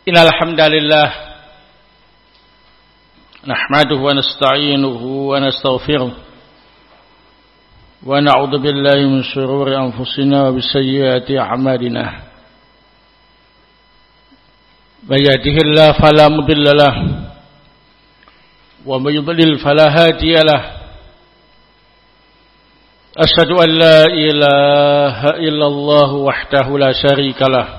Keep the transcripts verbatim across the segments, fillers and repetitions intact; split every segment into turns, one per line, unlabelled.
Innal hamdalillah nahmaduhu wa nasta'inuhu wa nastaghfiruh wa na'udzu billahi min shururi anfusina wa sayyiati a'malina. May yahdihillahu fala mudilla lahu wa may yudlil fala hadiya lahu. Asyhadu an la ilaha illallah wahdahu la syarika lahu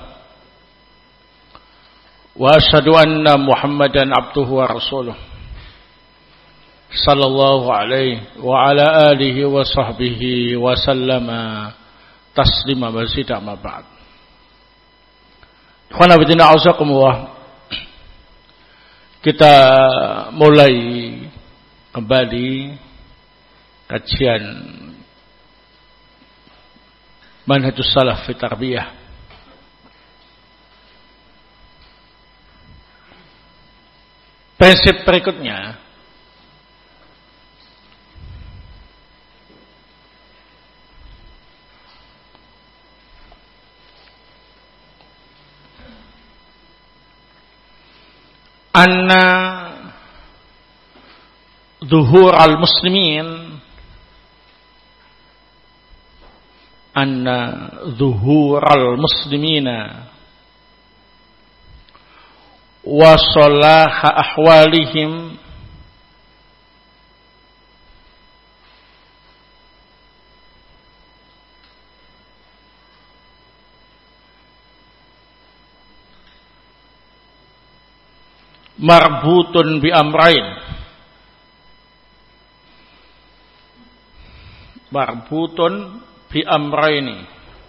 wa asyhadu anna Muhammadan abduhu wa rasuluh sallallahu alaihi wa ala alihi wa sahbihi wa sallama taslima mazida ma ba'd. Ikhwana fillah a'azakumullah, kita mulai kembali kajian manhajus salaf fi tarbiyah. Prinsip berikutnya anna zuhur al-muslimin anna zuhur al-muslimina wa salaha ahwalihim marbutun bi amrain marbutun bi amraini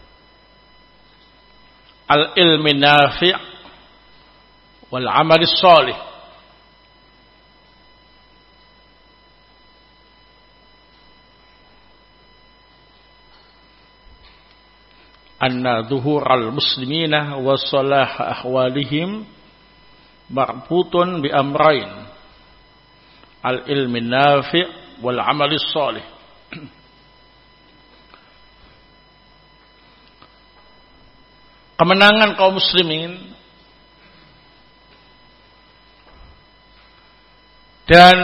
al ilmi nafi' wal amal shalih. Anna dhuhural muslimina wa salah ahwalihim marbutun bi amrain al ilmi nafi' wal amal shalih. Kemenangan kaum muslimin dan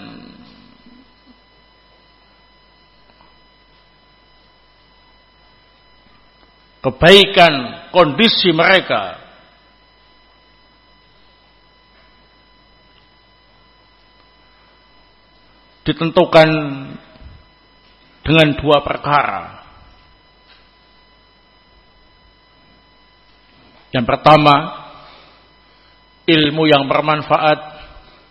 kebaikan kondisi mereka ditentukan dengan dua perkara. Yang pertama, ilmu yang bermanfaat.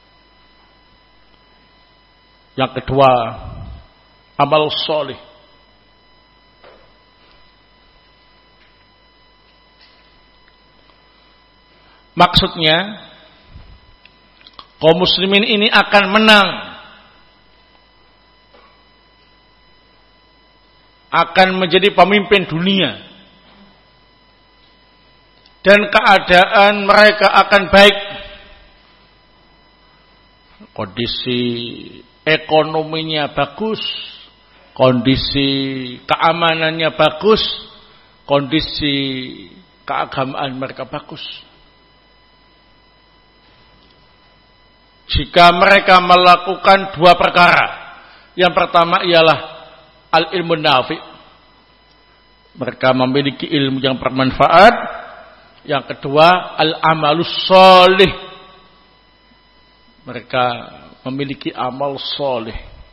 Yang kedua, amal soleh. Maksudnya, kaum muslimin ini akan menang, akan menjadi pemimpin dunia, dan keadaan mereka akan baik. Kondisi ekonominya bagus, kondisi keamanannya bagus, kondisi keagamaan mereka bagus. Jika mereka melakukan dua perkara, yang pertama ialah al-ilmu nafi', mereka memiliki ilmu yang bermanfaat. Yang kedua, al-amalus shalih, mereka memiliki amal soleh.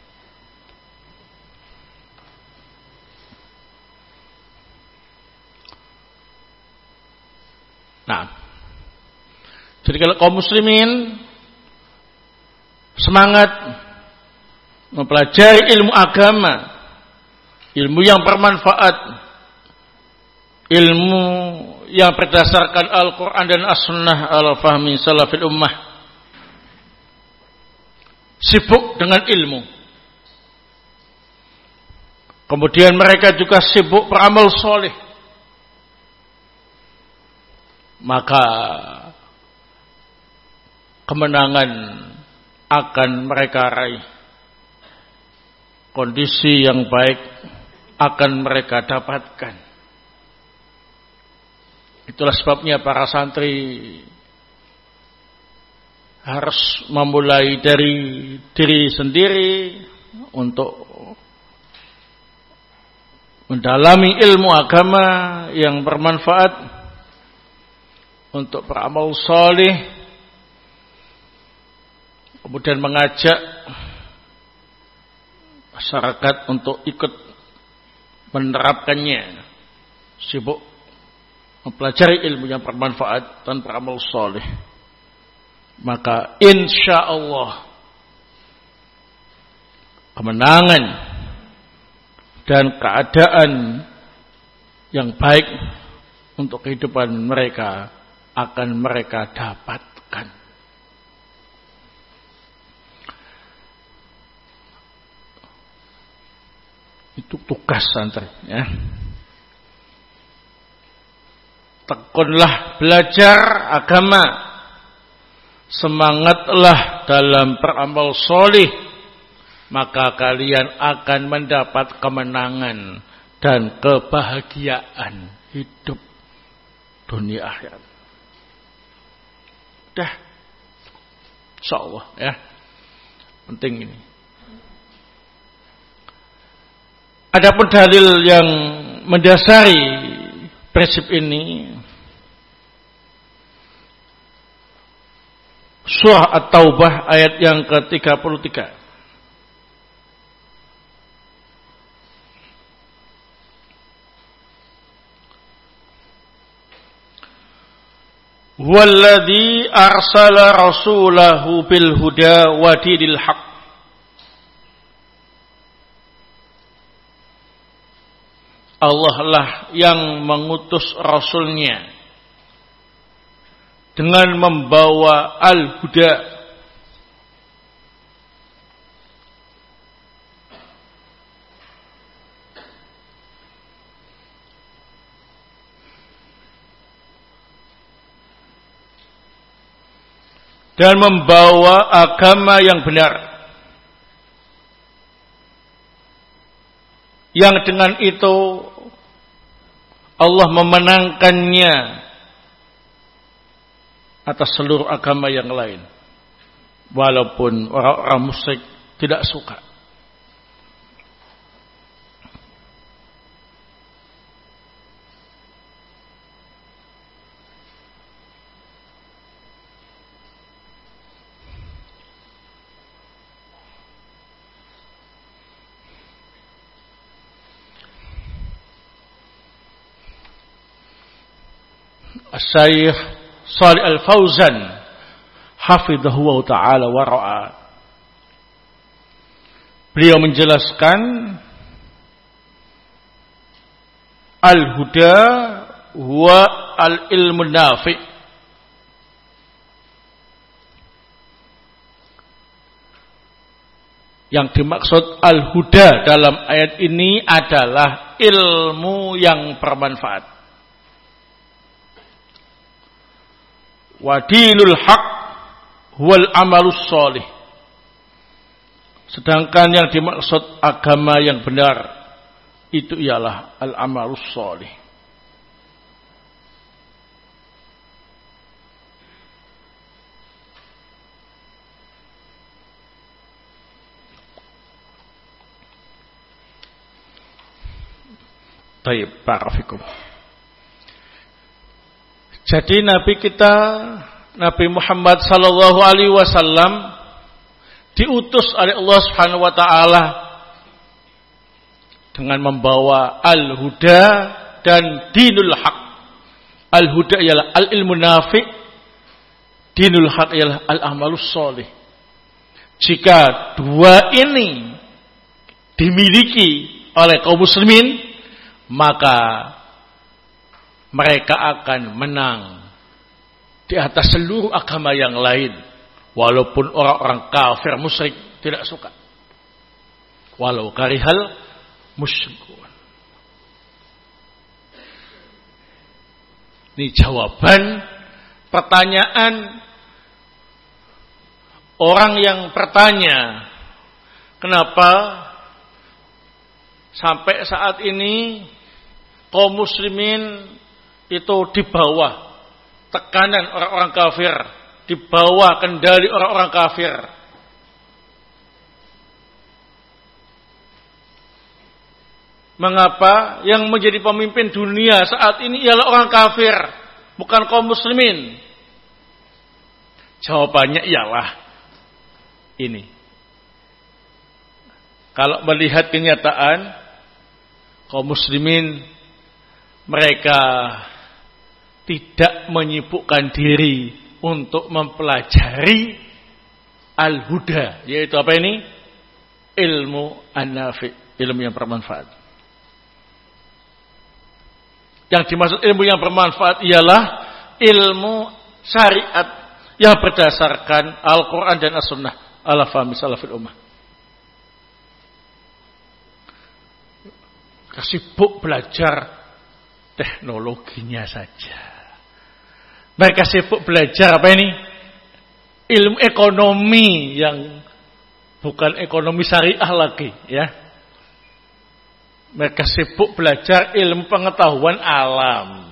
Nah, jadi kalau kaum muslimin semangat mempelajari ilmu agama, ilmu yang bermanfaat, ilmu yang berdasarkan Al-Quran dan As-Sunnah al-Fahmi salafil ummah, sibuk dengan ilmu. Kemudian mereka juga sibuk beramal soleh. Maka kemenangan akan mereka raih. Kondisi yang baik akan mereka dapatkan. Itulah sebabnya para santri harus memulai dari diri sendiri untuk mendalami ilmu agama yang bermanfaat, untuk beramal saleh, kemudian mengajak masyarakat untuk ikut menerapkannya, sibuk mempelajari ilmu yang bermanfaat dan beramal saleh. Maka insya Allah kemenangan dan keadaan yang baik untuk kehidupan mereka akan mereka dapatkan. Itu tugas santri, ya. Tekunlah belajar agama, semangatlah dalam beramal soleh, maka kalian akan mendapat kemenangan dan kebahagiaan hidup dunia akhirat. Dah, insyaallah, ya. Penting ini. Adapun dalil yang mendasari prinsip ini, Surah At-Taubah ayat yang ke tiga puluh tiga. Walladzi arsala rasulahu bil huda wa dinil haq. Allah lah yang mengutus rasulnya dengan membawa al-huda, dan membawa agama yang benar, yang dengan itu Allah memenangkannya atas seluruh agama yang lain, walaupun orang-orang musyrik tidak suka. Asy-Syaikh Shalih Al-Fauzan hafidhahu wa ta'ala wa ra'a, beliau menjelaskan al-huda huwa al-ilmu nafi'. Yang dimaksud al-huda dalam ayat ini adalah ilmu yang bermanfaat. Wadinul haq huwal amalus sholih. Sedangkan yang dimaksud agama yang benar itu ialah al-amalus sholih. Baik, barakallahu. Jadi Nabi kita, Nabi Muhammad sallallahu alaihi wasallam diutus oleh Allah Subhanahu wa taala dengan membawa al-huda dan dinul haq. Al-huda ialah al-ilmu nafi', dinul haq ialah al-amalus sholih. Jika dua ini dimiliki oleh kaum muslimin, maka mereka akan menang di atas seluruh agama yang lain, walaupun orang-orang kafir musyrik tidak suka. Walau karihal musyrikun. Ini jawaban pertanyaan orang yang bertanya, kenapa sampai saat ini kaum muslimin itu di bawah tekanan orang-orang kafir di bawah kendali orang-orang kafir. Mengapa yang menjadi pemimpin dunia saat ini ialah orang kafir, bukan kaum muslimin? Jawabannya ialah ini. Kalau melihat kenyataan, kaum muslimin mereka tidak menyibukkan diri untuk mempelajari al-huda, yaitu apa ini? Ilmu an-nafi', ilmu yang bermanfaat. Yang dimaksud ilmu yang bermanfaat ialah ilmu syariat yang berdasarkan Al-Quran dan As-Sunnah ala fahmi salafil ummah. Sibuk belajar teknologinya saja. Mereka sibuk belajar apa ini? Ilmu ekonomi yang bukan ekonomi syariah lagi, ya. Mereka sibuk belajar ilmu pengetahuan alam.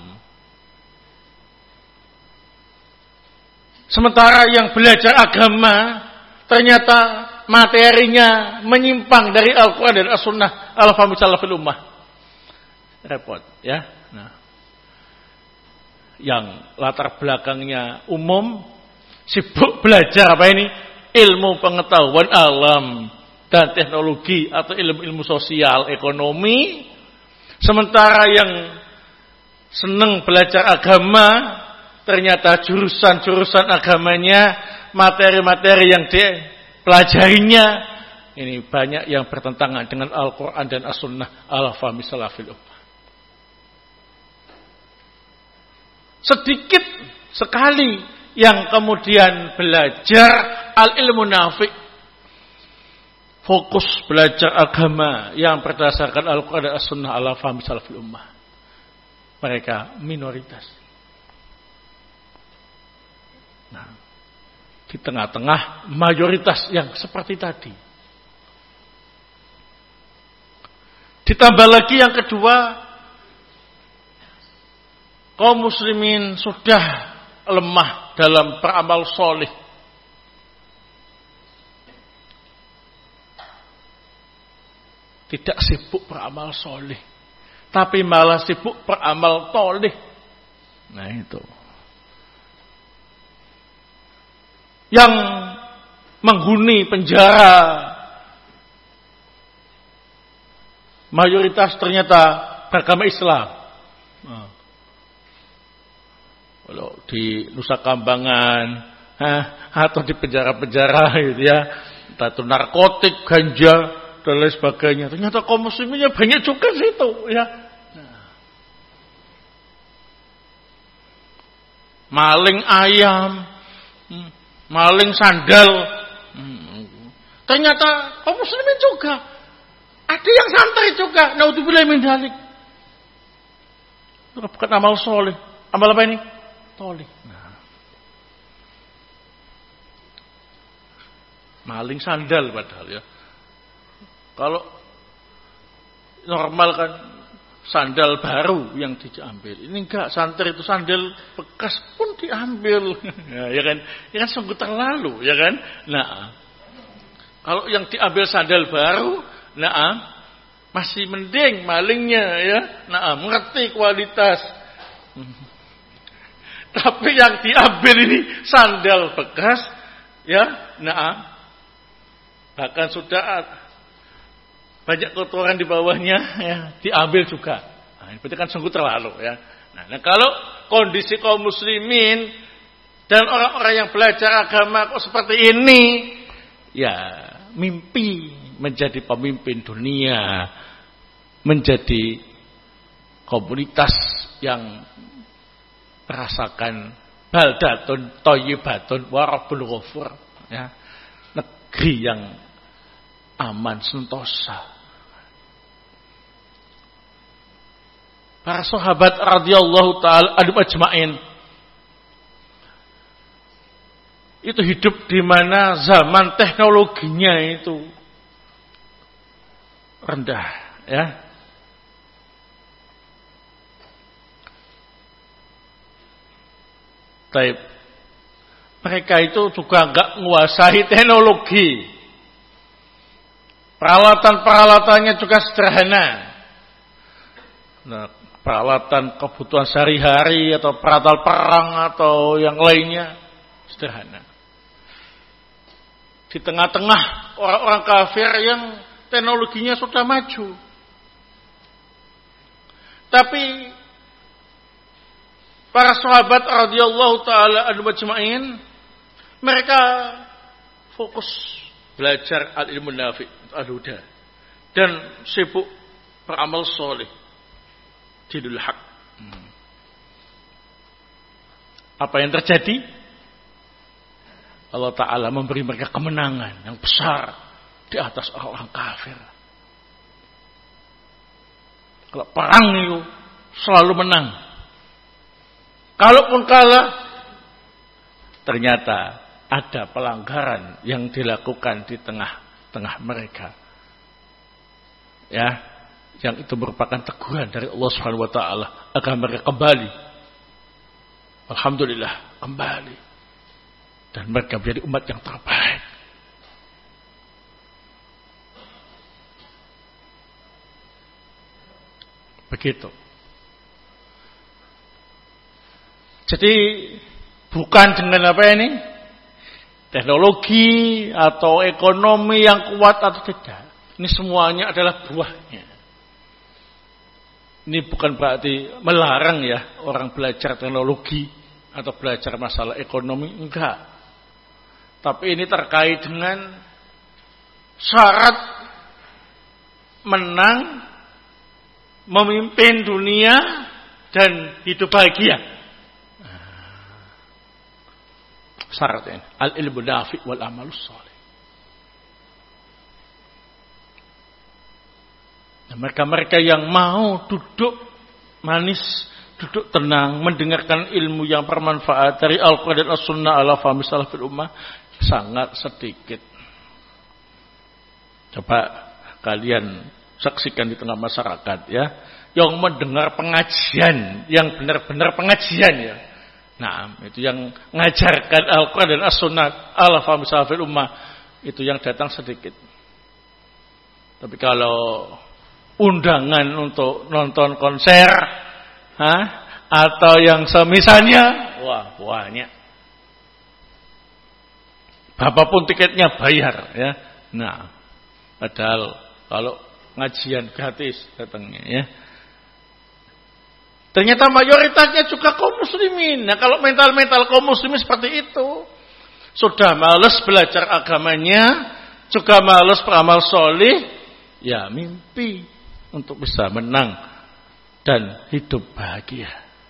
Sementara yang belajar agama ternyata materinya menyimpang dari Al-Quran dan As-Sunnah al-fahmi salafil ummah. Repot, ya. Nah, yang latar belakangnya umum sibuk belajar apa ini? Ilmu pengetahuan alam dan teknologi atau ilmu-ilmu sosial ekonomi. Sementara yang senang belajar agama ternyata jurusan-jurusan agamanya, materi-materi yang dipelajarinya ini banyak yang bertentangan dengan Al-Quran dan As-Sunnah ala fahmi salafil ummah. Sedikit sekali yang kemudian belajar al-ilmu nafi', fokus belajar agama yang berdasarkan Al-Quran dan As-Sunnah ala fahmi salafil ummah. Mereka minoritas. Nah, di tengah-tengah mayoritas yang seperti tadi. Ditambah lagi yang kedua, kaum muslimin sudah lemah dalam beramal soleh. Tidak sibuk beramal soleh, tapi malah sibuk beramal toleh. Nah itu. Yang menghuni penjara mayoritas ternyata beragama Islam. Nah. Kalau di Nusa Kambangan, eh, atau di penjara-penjara gitu ya, entah itu narkotik, ganja dan lain sebagainya. Ternyata kaum musliminnya banyak juga di situ, ya. Nah. Maling ayam, maling sandal, ternyata kaum muslimin juga. Ada yang santai juga. Naudzubillah min dzalik. Bukan amal soleh. Amal apa ini? Toleh. Nah. Maling sandal padahal ya. Kalau normal kan sandal baru yang diambil. Ini enggak, santri itu sandal bekas pun diambil. Ya, ya kan? Ya kan sungguh terlalu, ya kan? Nah, kalau yang diambil sandal baru, nah, masih mending malingnya ya. Nah, mengerti kualitas. Tapi yang diambil ini sandal bekas, ya, nah, bahkan sudah banyak kotoran di bawahnya, ya, diambil juga. Nah, ini berarti kan sungguh terlalu, ya. Nah, nah, kalau kondisi kaum muslimin dan orang-orang yang belajar agama kok seperti ini, ya, mimpi menjadi pemimpin dunia, menjadi komunitas yang merasakan baldatun thayyibatun wa rabbul ghafur, ya, negeri yang aman sentosa. Para sahabat radhiyallahu taala anhum ajmain itu hidup di mana zaman teknologinya itu rendah, ya. Taib. mereka itu juga enggak menguasai teknologi. Peralatan-peralatannya juga sederhana. Nah, peralatan kebutuhan sehari-hari atau peralatan perang atau yang lainnya sederhana. Di tengah-tengah orang-orang kafir yang teknologinya sudah maju. Tapi para sahabat radhiyallahu taala anhum ajma'in, mereka fokus belajar al-ilmu nafi, al-huda, dan sibuk beramal soleh, dinul haq. Hmm. Apa yang terjadi? Allah Ta'ala memberi mereka kemenangan yang besar di atas orang-orang kafir. Kalau perang itu selalu menang. Kalaupun kalah, ternyata ada pelanggaran yang dilakukan di tengah-tengah mereka. Ya, yang itu merupakan teguran dari Allah Subhanahu wa taala agar mereka kembali. Alhamdulillah, kembali. Dan mereka menjadi umat yang terbaik. Begitu. Jadi bukan dengan apa ini? Teknologi atau ekonomi yang kuat atau tidak. Ini semuanya adalah buahnya. Ini bukan berarti melarang ya orang belajar teknologi atau belajar masalah ekonomi, enggak. Tapi ini terkait dengan syarat menang, memimpin dunia dan hidup bahagia. Syaratnya al-ilmu nafi' wal amalus shalih. Nah, mereka-mereka yang mau duduk manis, duduk tenang, mendengarkan ilmu yang bermanfaat dari Al-Quran dan As-Sunnah ala fahmi salafil ummah sangat sedikit. Coba kalian saksikan di tengah masyarakat ya, yang mendengar pengajian, yang benar-benar pengajian ya. Nah, itu yang mengajarkan Al-Quran dan As-Sunnah ala fahmi salafil ummah, itu yang datang sedikit. Tapi kalau undangan untuk nonton konser, ha? Atau yang semisalnya, wah banyak. Apapun tiketnya bayar ya. Nah, padahal kalau ngajian gratis datangnya ya. Ternyata mayoritasnya juga kaum muslimin. Nah, kalau mental-mental kaum muslimin seperti itu, sudah malas belajar agamanya, juga malas beramal soleh, ya mimpi untuk bisa menang dan hidup bahagia.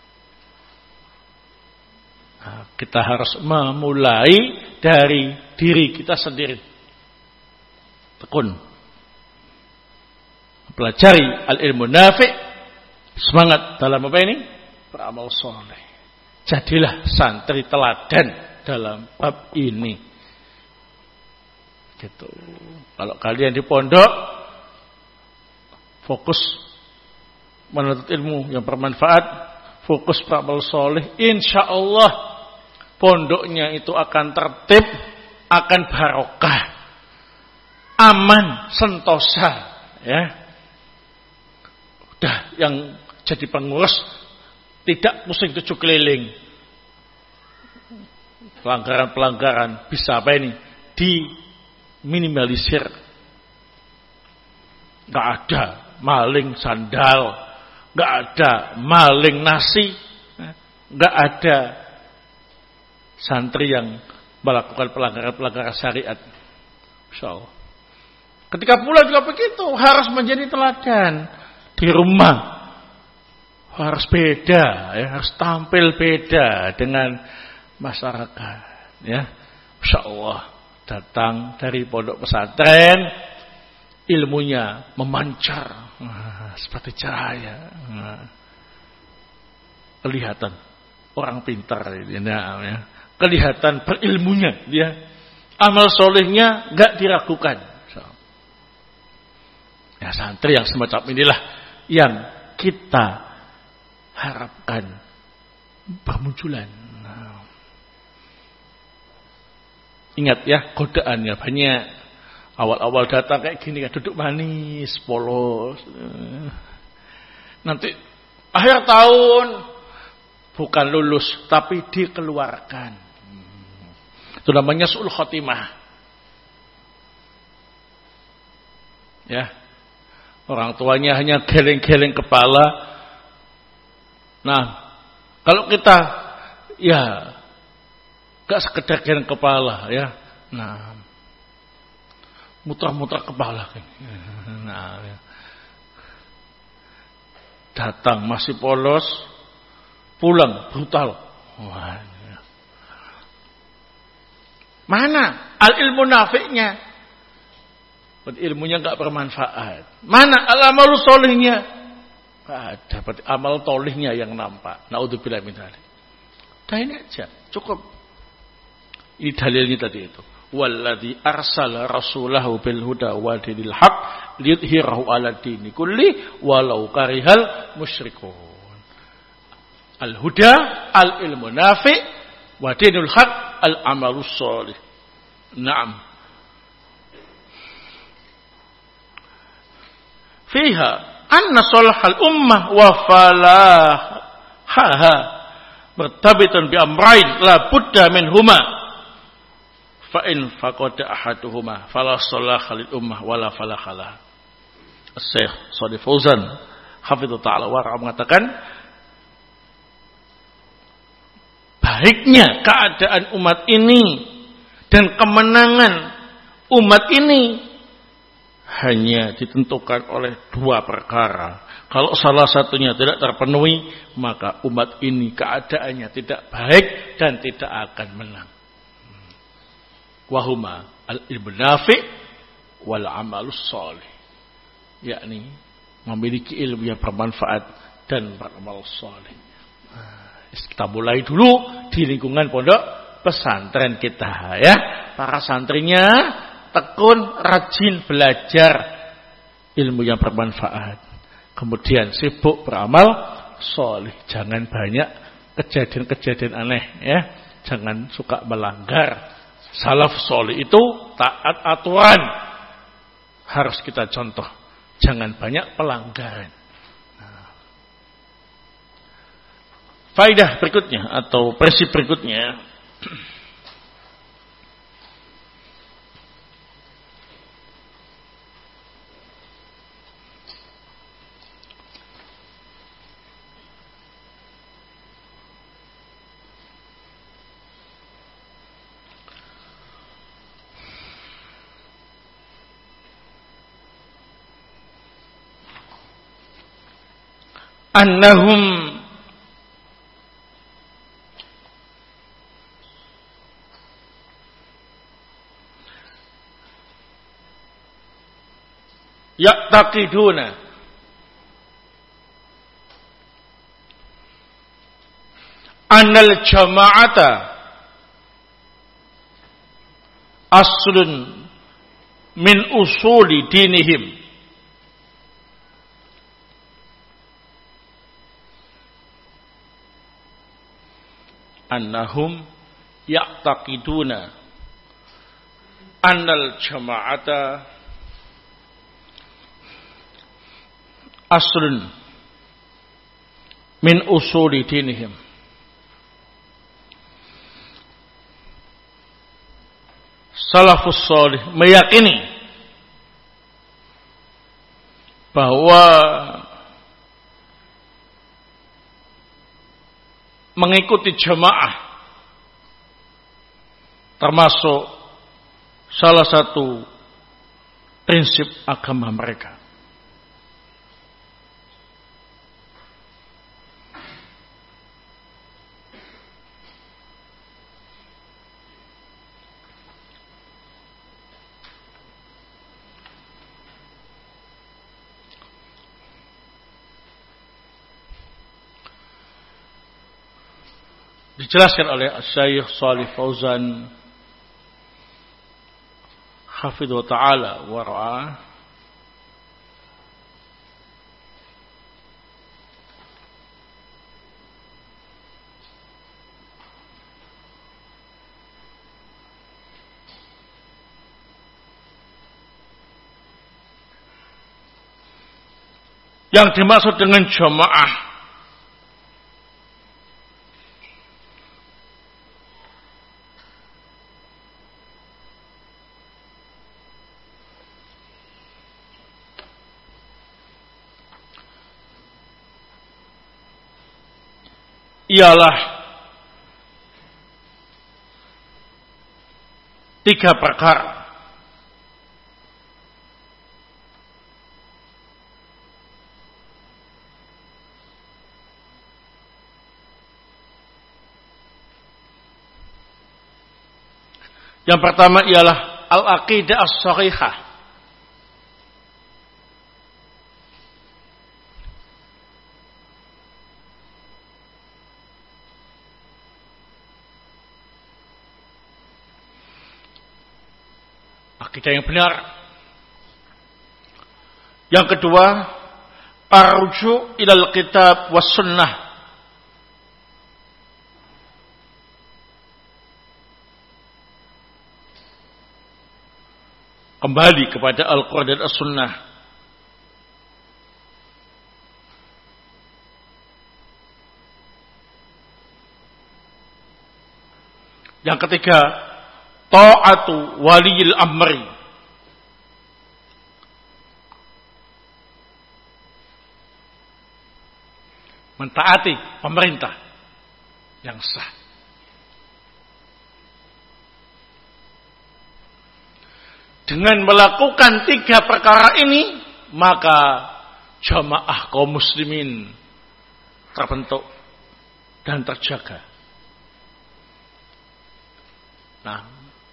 Nah, kita harus memulai dari diri kita sendiri. Tekun. Pelajari al-ilmu nafi', semangat dalam apa ini? Beramal soleh. Jadilah santri teladan dalam bab ini. Gitu. Kalau kalian di pondok fokus menuntut ilmu yang bermanfaat, fokus beramal soleh, insya Allah pondoknya itu akan tertib, akan barokah, aman, sentosa, ya. Udah yang jadi pengurus tidak pusing tujuh keliling. Pelanggaran-pelanggaran bisa apa ini? Diminimalisir. Gak ada maling sandal, gak ada maling nasi, gak ada santri yang melakukan pelanggaran-pelanggaran syariat. Insyaallah. Ketika pula juga begitu, harus menjadi teladan di rumah. Harus beda, ya, harus tampil beda dengan masyarakat, ya. Insyaallah datang dari pondok pesantren, ilmunya memancar nah, seperti cahaya. Nah, kelihatan orang pintar ini, nah, ya. Kelihatan berilmunya dia, amal solehnya enggak diragukan. So. Ya, santri yang semacam inilah yang kita harapkan bermunculan. Nah. Ingat ya, godaannya banyak. Awal-awal datang kayak gini kan, duduk manis, polos. Nanti akhir tahun bukan lulus, tapi dikeluarkan. Itu namanya su'ul khotimah. Ya. Orang tuanya hanya geleng-geleng kepala. Nah, kalau kita ya gak sekedar geleng kepala ya. Nah, muter-muter kepala. Nah, ya. Datang masih polos, pulang brutal. Wah, ya. Mana al ilmu nafi'nya? Ilmunya enggak bermanfaat. Mana al amalu solihnya? Ada amal tolihnya yang nampak. Naudzubillah min dzalik. Dah ini aja, cukup. Ini dalilnya tadi itu. Walladzi arsala rasulahu bil huda wa dinil haq liyudhhirahu 'ala dini kulli walau karihal musyrikun. Al huda al ilmu nafi wa dinul haq al amalus shalih. Naam. Fiha anna salahal ummah wa falahaha mertabitun bi amrayn la budda minhuma. Fa'in faqada ahaduhuma fala salaha lil ummah wala falakhalah. Syekh Shalih Fauzan hafizhu ta'ala wa mengatakan baiknya keadaan umat ini dan kemenangan umat ini hanya ditentukan oleh dua perkara. Kalau salah satunya tidak terpenuhi, maka umat ini keadaannya tidak baik dan tidak akan menang. Wahuma al-ilmu nafi' wal amalus shalih, yakni memiliki ilmu yang bermanfaat dan beramal saleh. Kita mulai dulu di lingkungan pondok pesantren kita ya. Para santrinya tekun, rajin belajar ilmu yang bermanfaat. Kemudian sibuk beramal saleh. Jangan banyak kejadian-kejadian aneh ya. Jangan suka melanggar. Salaf soleh itu taat aturan, harus kita contoh. Jangan banyak pelanggaran. Nah. Faidah berikutnya atau prinsip berikutnya, annahum ya'taqiduna annal jama'ata aslun min usuli dinihim. Annahum ya'taqiduna annal jama'ata aslun min usuli dinihim. Salafus salih meyakini bahwa mengikuti jamaah termasuk salah satu prinsip agama mereka. Dijelaskan oleh Syekh Shalih Fauzan hafidhu ta'ala wa ra'ah, Yang dimaksud dengan jamaah ialah tiga perkara. Yang pertama ialah al-aqidah as-shahihah. Akidah yang benar. Yang kedua, ar-ruju' ilal kitab was sunnah. Kembali kepada Al-Quran dan As-Sunnah. Yang ketiga, ta'atu waliyil amri. Mentaati pemerintah yang sah. Dengan melakukan tiga perkara ini, maka jamaah kaum muslimin terbentuk dan terjaga. Nah,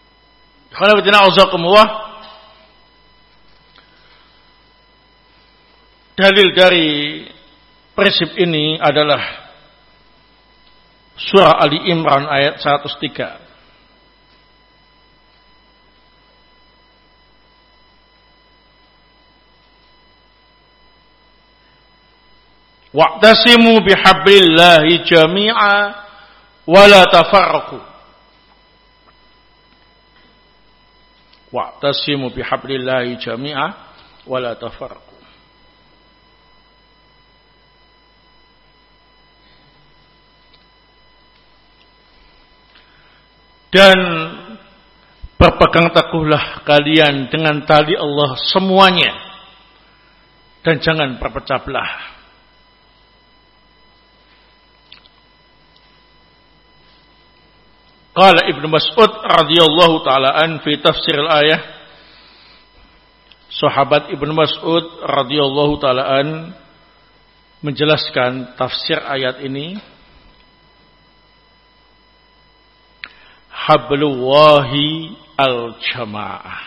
dalil dari prinsip ini adalah surah Ali Imran ayat seratus tiga. Wa'tasimu bihablillahi jami'a wa la tafarraqu. Wa'tasimu bihablillahi jami'a wa la tafarraqu. Dan berpegang teguhlah kalian dengan tali Allah semuanya, dan jangan berpecah belah. Qala Ibnu Mas'ud radhiyallahu taala an fi tafsir al-ayah. Sahabat Ibnu Mas'ud radhiyallahu taala an menjelaskan tafsir ayat ini. Hablullahi al-jamaah.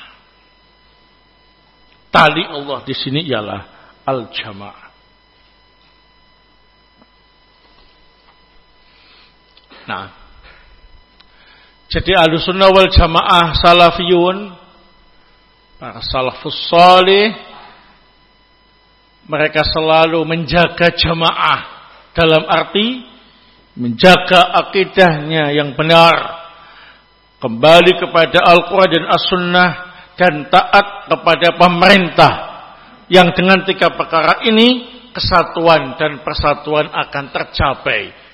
Tali Allah di sini ialah al-jamaah. Nah, jadi Ahlussunnah wal Jamaah salafiyun, para salafus salih, mereka selalu menjaga jamaah dalam arti menjaga akidahnya yang benar, kembali kepada Al-Quran dan As-Sunnah, dan taat kepada pemerintah, yang dengan tiga perkara ini kesatuan dan persatuan akan tercapai.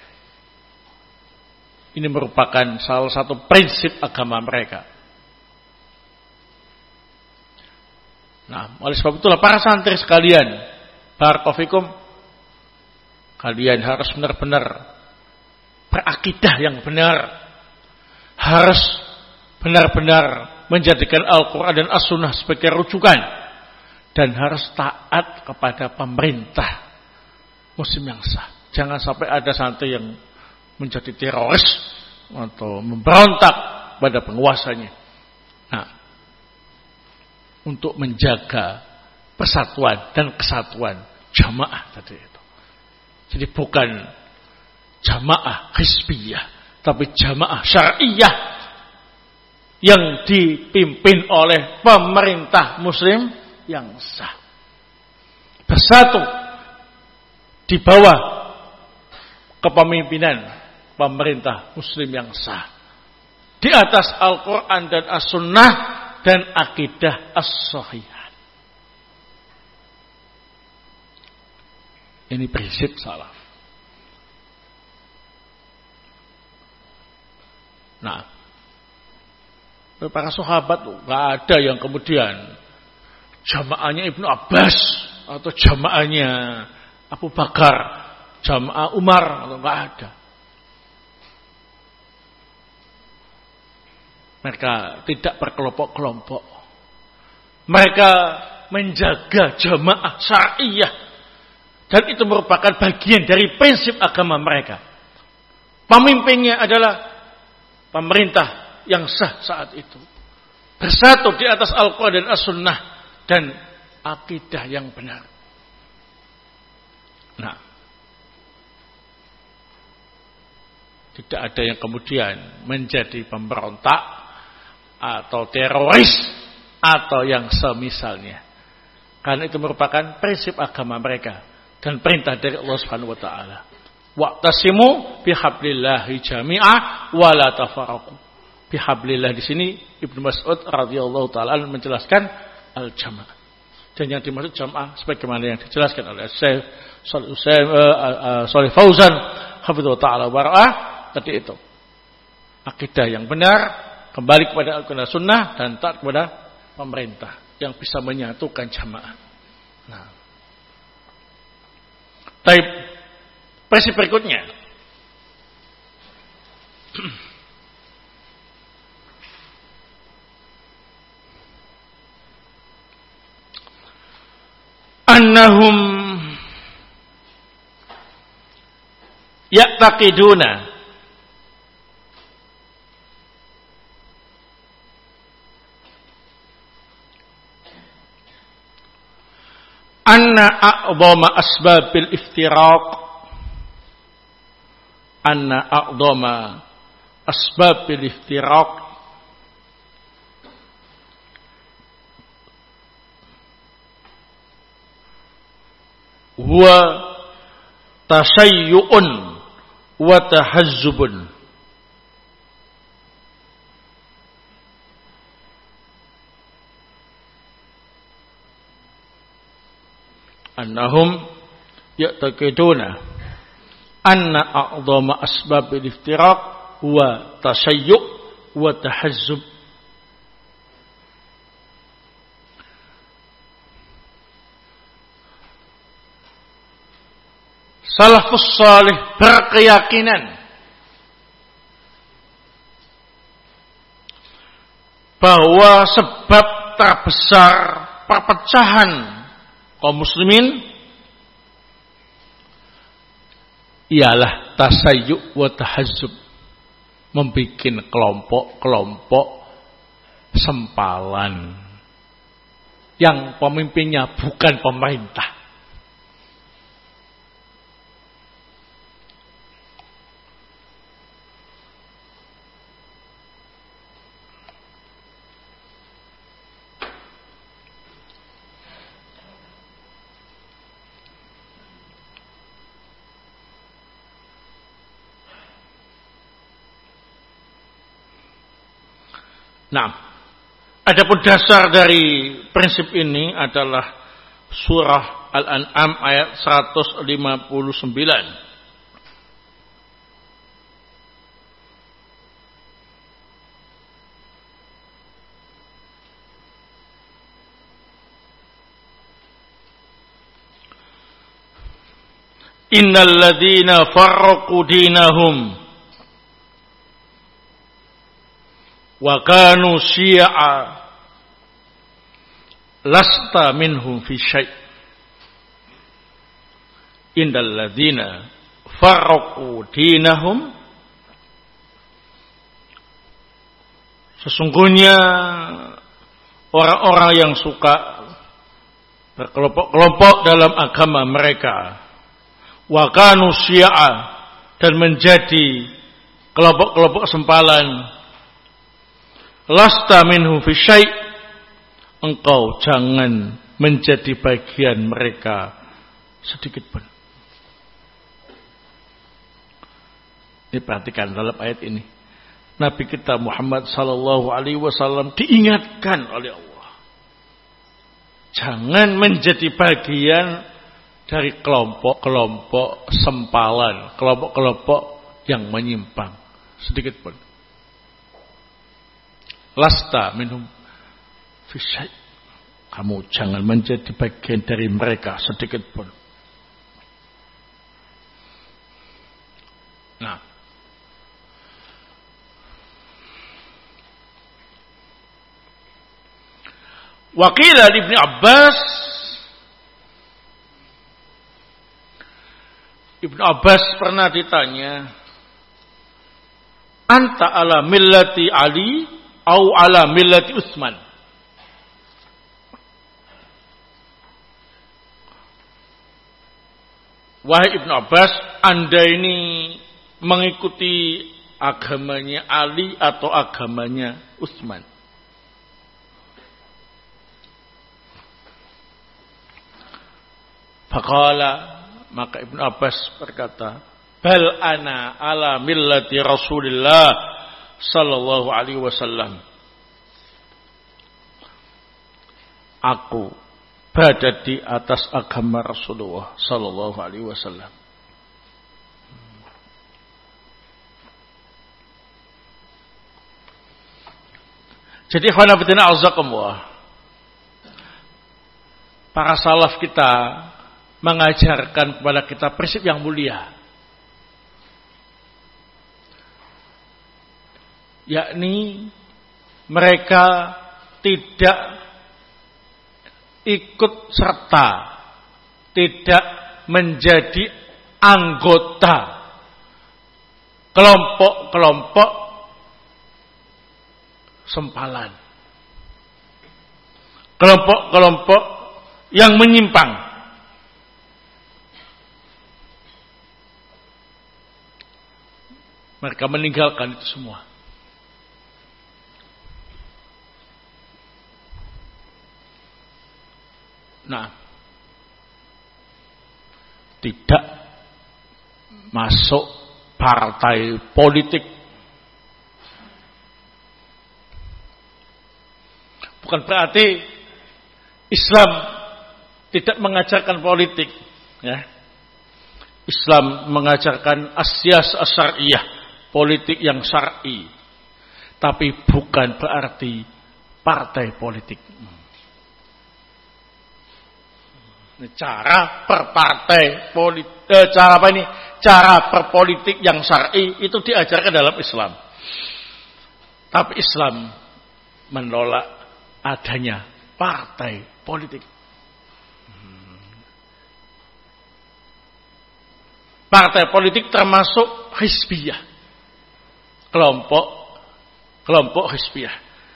Ini merupakan salah satu prinsip agama mereka. Nah, oleh sebab itulah para santri sekalian, barakallahu fikum, kalian harus benar-benar berakidah yang benar, harus benar-benar menjadikan Al-Quran dan As-Sunnah sebagai rujukan, dan harus taat kepada pemerintah muslim yang sah. Jangan sampai ada santri yang menjadi teroris atau memberontak pada penguasanya. Nah, untuk menjaga persatuan dan kesatuan jamaah tadi itu. Jadi bukan jamaah hizbiyah, tapi jamaah syar'iyah yang dipimpin oleh pemerintah muslim yang sah. Bersatu di bawah kepemimpinan pemerintah muslim yang sah, di atas Al-Quran dan As-Sunnah dan akidah as-sahihah. Ini prinsip salaf. Nah, para sahabat nggak ada yang kemudian jamaahnya Ibnu Abbas atau jamaahnya Abu Bakar, jamaah Umar, atau nggak ada. Mereka tidak berkelompok-kelompok. Mereka menjaga jamaah syariah, dan itu merupakan bagian dari prinsip agama mereka. Pemimpinnya adalah pemerintah yang sah saat itu, bersatu di atas Al-Quran dan As-Sunnah dan akidah yang benar. Nah, tidak ada yang kemudian menjadi pemberontak atau teroris atau yang semisalnya, karena itu merupakan prinsip agama mereka dan perintah dari Allah Subhanahu wa taala. Wa'tasimu bihablillahi jami'ah wa la tafarraqu. Bihablillah di sini Ibnu Mas'ud radhiyallahu taala menjelaskan al-jamaah. Dan yang dimaksud jamaah sebagaimana yang dijelaskan oleh Syekh Shalih Fauzan hafizallahu taala wa ra'ah tadi itu. Akidah yang benar, kembali kepada Al-Qur'an dan Sunnah, dan taat kepada pemerintah yang bisa menyatukan jamaah. Nah. Baik. Prinsip berikutnya, annahum ya'taqiduna anna a'dhama asbabil iftiraq anna a'dhama asbabil iftiraq huwa tashayyu'un wa tahazzubun. Annahum ya'taqiduna anna a'dhama asbabil iftiraq huwa tashayyu' wa tahazzub. Salafus salih berkeyakinan bahwa sebab terbesar perpecahan kaum muslimin ialah tasayyu' wa tahazzub, membikin kelompok-kelompok sempalan yang pemimpinnya bukan pemerintah. Nah, adapun dasar dari prinsip ini adalah surah Al-An'am ayat seratus lima puluh sembilan. Innal ladzina farraqu dinahum wa kanu syi'a lasta minhum fi syai'. Innal ladzina farraqu dinahum, sesungguhnya orang-orang yang suka berkelompok-kelompok dalam agama mereka, wa kanu syi'a, dan menjadi kelompok-kelompok sempalan, lasta minhu fi syai', engkau jangan menjadi bagian mereka sedikit pun. Ini perhatikan dalam ayat ini, Nabi kita Muhammad sallallahu alaihi wasallam diingatkan oleh Allah, jangan menjadi bagian dari kelompok-kelompok sempalan, kelompok-kelompok yang menyimpang sedikit pun. Lasta minhum fi syai'. Kamu jangan menjadi bagian dari mereka sedikit pun. Nah, Waqila Ibnu Abbas, Ibnu Abbas pernah ditanya, anta ala millati Ali au ala millati Utsman? Wahai Ibnu Abbas, Anda ini mengikuti agamanya Ali atau agamanya Utsman? Faqala, maka Ibnu Abbas berkata, bal ana ala millati Rasulillah sallallahu alaihi wasallam. Aku berada di atas agama Rasulullah sallallahu alaihi wasallam. Jadi khonafidina azakumullah, para salaf kita mengajarkan kepada kita prinsip yang mulia, yakni mereka tidak ikut serta, tidak menjadi anggota kelompok-kelompok sempalan, kelompok-kelompok yang menyimpang. Mereka meninggalkan itu semua. Nah, tidak masuk partai politik. Bukan berarti Islam tidak mengajarkan politik, ya. Islam mengajarkan as-siyasah as-syar'iyyah, politik yang syar'i. Tapi bukan berarti partai politik. Cara berpartai politik, eh, cara apa ini? Cara berpolitik yang syar'i itu diajarkan dalam Islam. Tapi Islam menolak adanya partai politik. Partai politik termasuk hizbiyah, kelompok kelompok hizbiyah,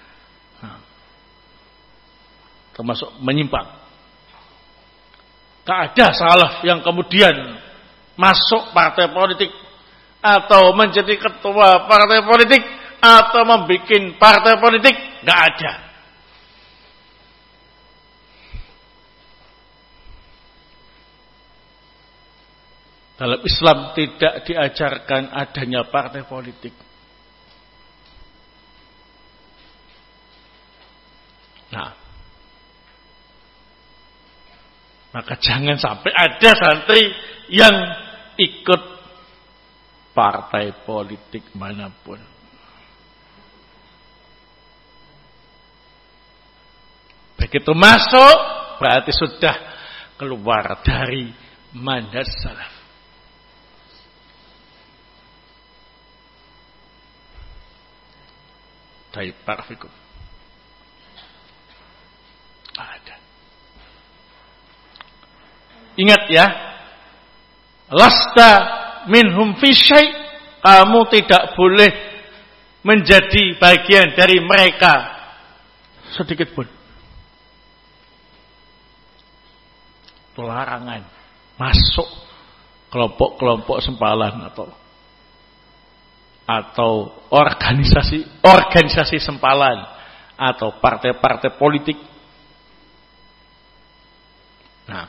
termasuk menyimpang. Tak ada salaf yang kemudian masuk partai politik atau menjadi ketua partai politik atau membuat partai politik, nggak ada. Dalam Islam tidak diajarkan adanya partai politik. Nah, maka jangan sampai ada santri yang ikut partai politik manapun. Begitu masuk, berarti sudah keluar dari manhaj salaf. Taib parafikum. Ada. Ingat ya, lasta minhum fi syai', kamu tidak boleh menjadi bagian dari mereka sedikit pun. Larangan masuk kelompok-kelompok sempalan atau atau organisasi organisasi sempalan atau partai-partai politik. Nah,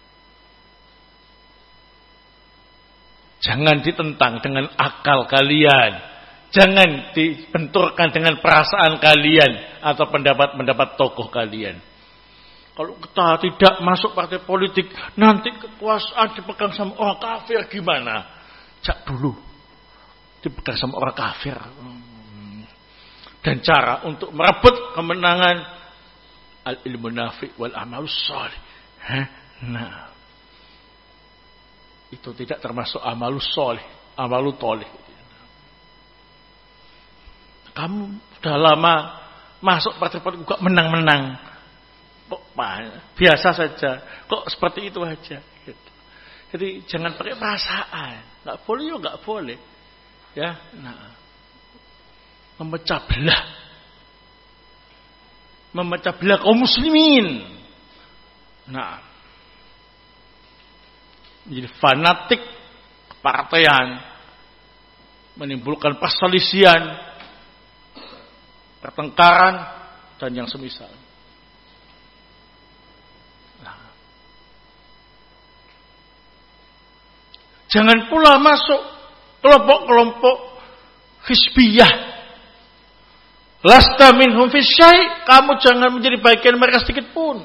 jangan ditentang dengan akal kalian, jangan dibenturkan dengan perasaan kalian atau pendapat-pendapat tokoh kalian. Kalau kita tidak masuk partai politik, nanti kekuasaan dipegang sama orang kafir gimana? Jak dulu dipegang sama orang kafir. Dan cara untuk merebut kemenangan al-ilmu nafi wal amalus shalih. Nah, itu tidak termasuk amalus shalih, amalus tholih. Kamu sudah lama masuk partai politik kok menang-menang. Kok biasa saja. Kok seperti itu aja. Gitu. Jadi jangan pakai perasaan. Enggak boleh ya enggak boleh. Ya, nah. Memecah belah. Memecah belah kaum muslimin. Nah. Menjadi fanatik kepartaian, menimbulkan perselisihan, pertengkaran dan yang semisal. Nah. Jangan pula masuk kelompok-kelompok hizbiyah. Lasta minhum fi syai', kamu jangan menjadi bagian mereka sedikit pun.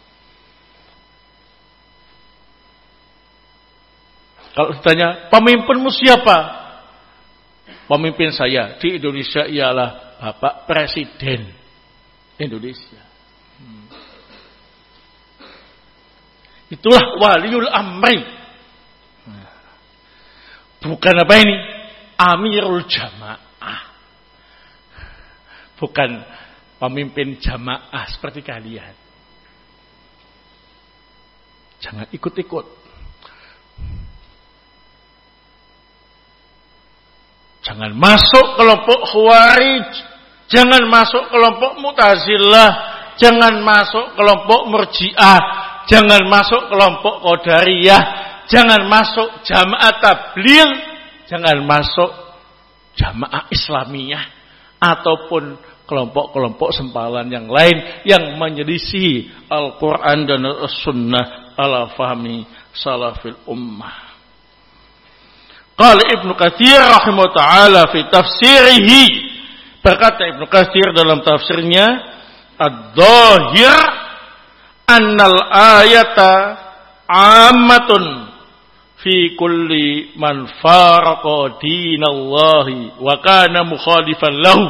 Kalau ditanya, pemimpinmu siapa? Pemimpin saya di Indonesia ialah Bapak Presiden Indonesia. Hmm. Itulah waliul amri. Bukan apa ini? Amirul jamaah. Bukan pemimpin jamaah seperti kalian. Jangan ikut-ikut. Jangan masuk kelompok Khawarij. Jangan masuk kelompok Mu'tazilah. Jangan masuk kelompok Murji'ah. Jangan masuk kelompok Qadariyah. Jangan masuk jamaah tabligh. Jangan masuk jamaah Islamiyah. Ataupun kelompok-kelompok sempalan yang lain yang menyelisihi Al-Quran dan As-Sunnah ala fahmi salafil ummah. Qala Ibnu Katsir rahimahullah ta'ala fi tafsirihi, berkata Ibnu Katsir dalam tafsirnya, ad-dhahir annal ayata ammatun fi kulli man faraqa dinallahi wa kana mukhalifan lahu.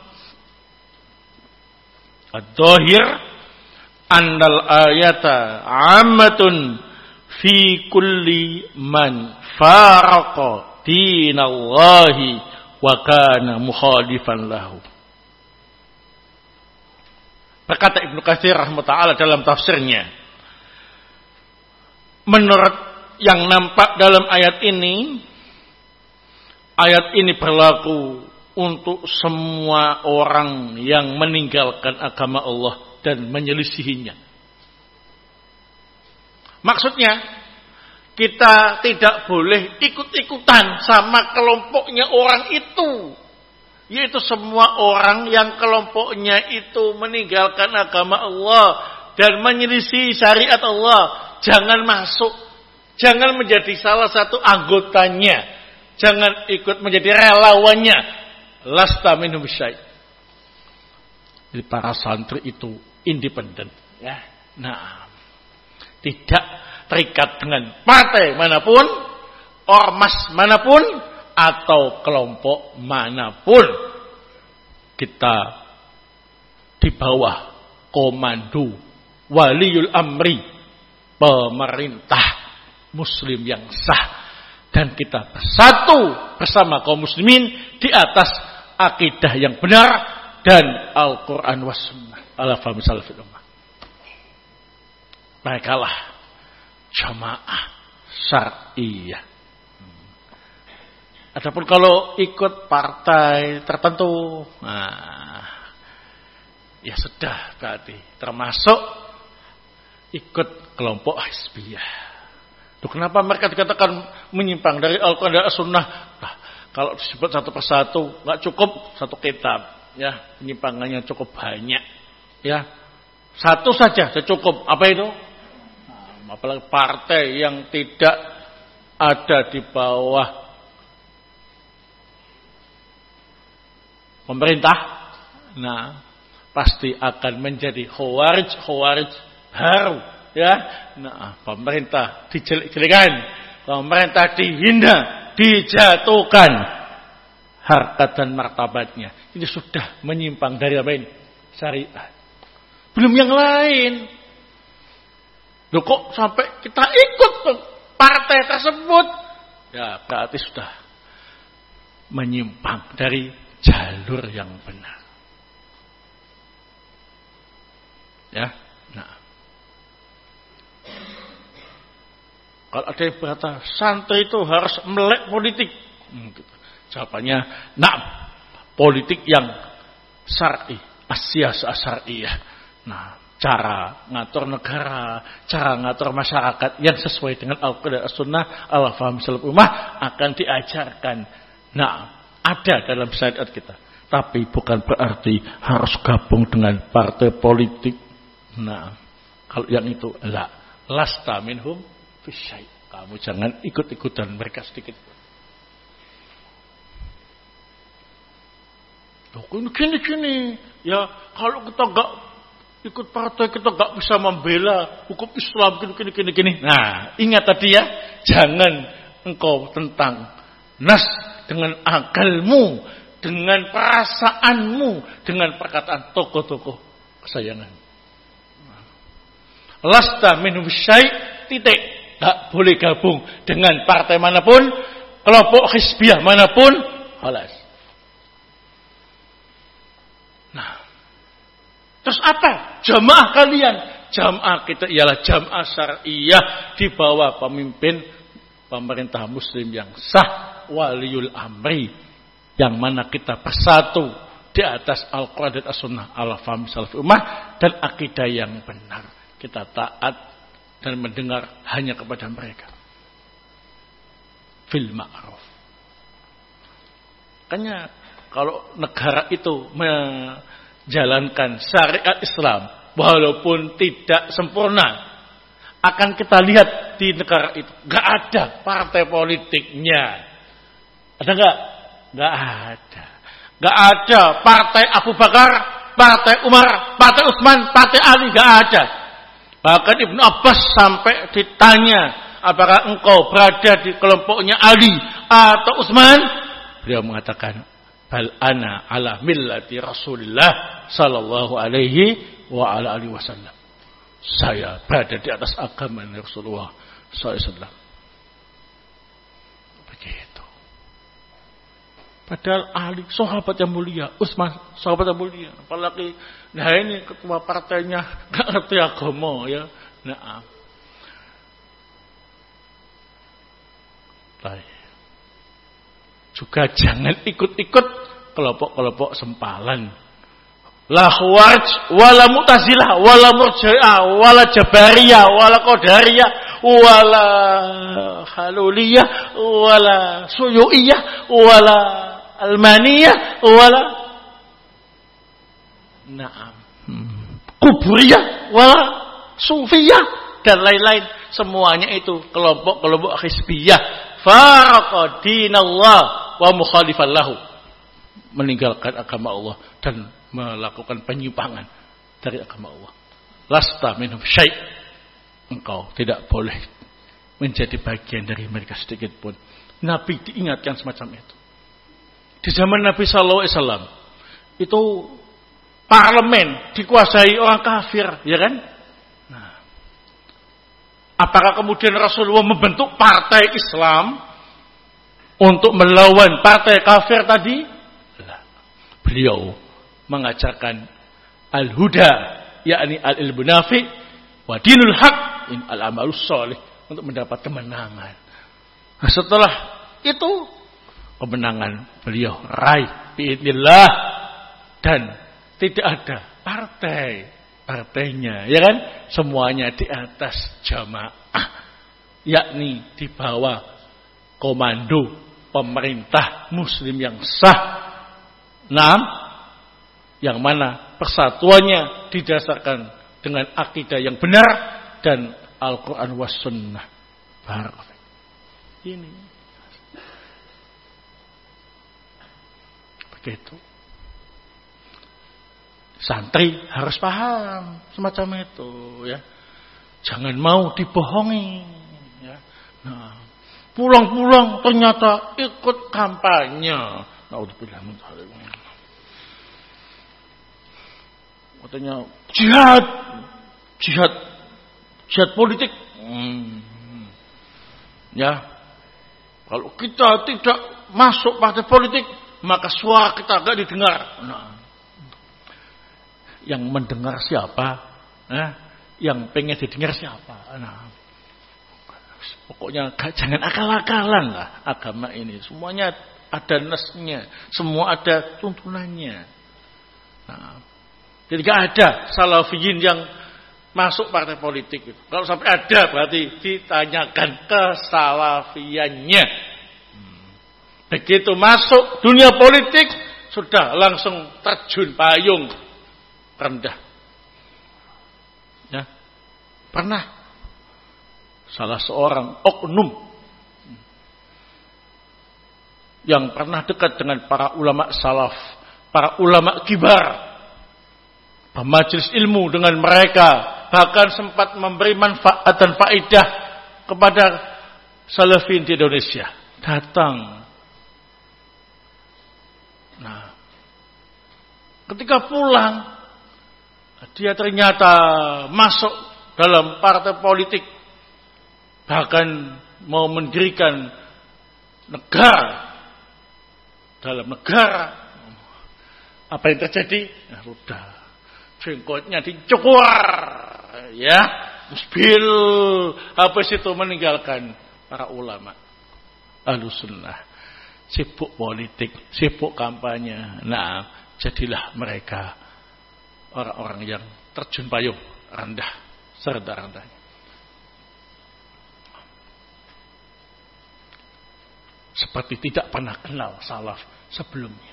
Ad-dhahir annal ayata ammatun fi kulli man faraqa dinallahi wa kana mukhalifan lahu. Berkata Ibnu Katsir rahimahullah ta'ala dalam tafsirnya, menurut yang nampak dalam ayat ini, ayat ini berlaku untuk semua orang yang meninggalkan agama Allah dan menyelisihinya. Maksudnya, kita tidak boleh ikut-ikutan sama kelompoknya orang itu. Yaitu semua orang yang kelompoknya itu meninggalkan agama Allah dan menyelisihi syariat Allah. Jangan masuk. Jangan menjadi salah satu anggotanya. Jangan ikut menjadi relawannya. Lasta minhum syai'. Jadi para santri itu independen. Ya. Nah, tidak terikat dengan partai manapun, ormas manapun, atau kelompok manapun. Kita di bawah komando waliul amri, pemerintah Muslim yang sah, dan kita bersatu bersama kaum muslimin di atas akidah yang benar dan Al-Quran was sunnah ala fahmi salafil ummah. Merekalah jamaah syar'iyah. Adapun kalau ikut partai tertentu, nah, ya sudah berarti termasuk ikut kelompok hizbiyah. Tuh, kenapa mereka dikatakan menyimpang dari Al-Quran dan As-Sunnah? Nah, kalau disebut satu persatu nggak cukup satu kitab, ya penyimpangannya cukup banyak, ya satu saja cukup. Apa itu? Nah, apalagi partai yang tidak ada di bawah pemerintah, nah pasti akan menjadi khawarij, khawarij haru, ya. Nah, pemerintah dijelek-jelekan, pemerintah dihina, dijatuhkan harkat dan martabatnya. Ini sudah menyimpang dari apa ini? Syariat. Belum yang lain. Loh kok sampai kita ikut partai tersebut? Ya berarti sudah menyimpang dari jalur yang benar. Ya, nah. Kalau ada yang berkata santri itu harus melek politik, hmm, gitu. Jawabannya, nah, politik yang syar'i, asyas asyariyah. Nah, cara ngatur negara, cara ngatur masyarakat yang sesuai dengan Al-Quran dan As-Sunnah, al-faham salaf ummah akan diajarkan. Nah, ada dalam syariat kita. Tapi bukan berarti harus gabung dengan partai politik. Nah, kalau yang itu, la, lasta minhum fisyai. Kamu jangan ikut-ikutan mereka sedikit. Gini-gini. Ya, kalau kita gak ikut partai, kita gak bisa membela hukum Islam, gini-gini. Nah, ingat tadi ya, jangan engkau tentang nas dengan akalmu, dengan perasaanmu, dengan perkataan tokoh-tokoh kesayangan. Lasta minhum syai', titik. Tak boleh gabung dengan partai manapun, kelompok hizbiyah manapun, halas. Nah, terus apa? Jamaah kalian, jamaah kita ialah jamaah syariah di bawah pemimpin pemerintah muslim yang sah, waliul amri, yang mana kita bersatu di atas Al-Quran dan As-Sunnah, al-faham salaf ummah, dan akidah yang benar. Kita taat dan mendengar hanya kepada mereka. Fil ma'ruf. Makanya kalau negara itu menjalankan syariat Islam walaupun tidak sempurna, akan kita lihat di negara itu gak ada partai politiknya. Ada gak? Gak ada. Gak ada partai Abu Bakar, partai Umar, partai Utsman, partai Ali, gak ada. Bahkan Ibnu Abbas sampai ditanya, apakah engkau berada di kelompoknya Ali atau Utsman? Beliau mengatakan, bal ana ala millati Rasulullah sallallahu alaihi wa ala alihi wasallam. Saya berada di atas agama Rasulullah sallallahu alaihi wasallam. Begitu. Padahal Ali sahabat yang mulia, Utsman sahabat yang mulia, apalagi nah ini ketua partainya gak ngerti agama ya. Nah, baik. Juga jangan ikut-ikut kelompok-kelompok sempalan. La Khawarij, wala Mu'tazilah, wala Murji'ah, wala Jabariyah, wala Qadariyah, wala Haluliyah, wala Suyu'iyah, wala Almaniyah, wala Naam hmm. Kuburiyah, wala Sufiyah, dan lain-lain. Semuanya itu kelompok-kelompok hizbiyah. Faraqa dinallah wa mukhalifan lahu, meninggalkan agama Allah dan melakukan penyimpangan dari agama Allah. Lasta minhum syai', engkau tidak boleh menjadi bagian dari mereka sedikit pun. Nabi diingatkan semacam itu. Di zaman Nabi sallallahu alaihi wasallam itu parlemen dikuasai orang kafir, ya kan? Nah, apakah kemudian Rasulullah membentuk partai Islam untuk melawan partai kafir tadi? Nah, beliau mengajarkan al-huda, yakni al-ilmu nafi, wa dinul haq, in al-amalus shalih, untuk mendapat kemenangan. Nah, setelah itu kemenangan beliau raih biidznillah, dan tidak ada partai partainya, ya kan? Semuanya di atas jamaah, yakni di bawah komando pemerintah muslim yang sah. Naam, yang mana persatuannya didasarkan dengan akidah yang benar dan Al-Quran was sunnah. Barakallahu. Ini begitu. Santri harus paham semacam itu, ya. Jangan mau dibohongi. Ya. Nah, pulang-pulang ternyata ikut kampanye. Naudzubillah min dzalik. Katanya jihad, jihad, jihad politik. Hmm. Ya, kalau kita tidak masuk partai politik, maka suara kita gak didengar. Nah, yang mendengar siapa? Nah, yang pengen didengar siapa? Nah, pokoknya jangan akal-akalan lah agama ini. Semuanya ada nasnya, semua ada tuntunannya. Nah, jadi gak ada salafiyin yang masuk partai politik. Kalau sampai ada berarti ditanyakan kesalafiannya. Begitu masuk dunia politik sudah langsung terjun payung rendah. Ya. Pernah salah seorang oknum yang pernah dekat dengan para ulama salaf, para ulama kibar, bermajelis ilmu dengan mereka, bahkan sempat memberi manfaat dan faedah kepada salafin di Indonesia. Datang. Nah, ketika pulang, dia ternyata masuk dalam partai politik, bahkan mau mendirikan negara dalam negara. Apa yang terjadi? Nah, udah jenggotnya dicukur, ya, musbil, habis itu meninggalkan para ulama Ahlussunnah, sibuk politik, sibuk kampanye. Nah, jadilah mereka orang-orang yang terjun payung rendah, serendah-rendahnya. Seperti tidak pernah kenal salaf sebelumnya.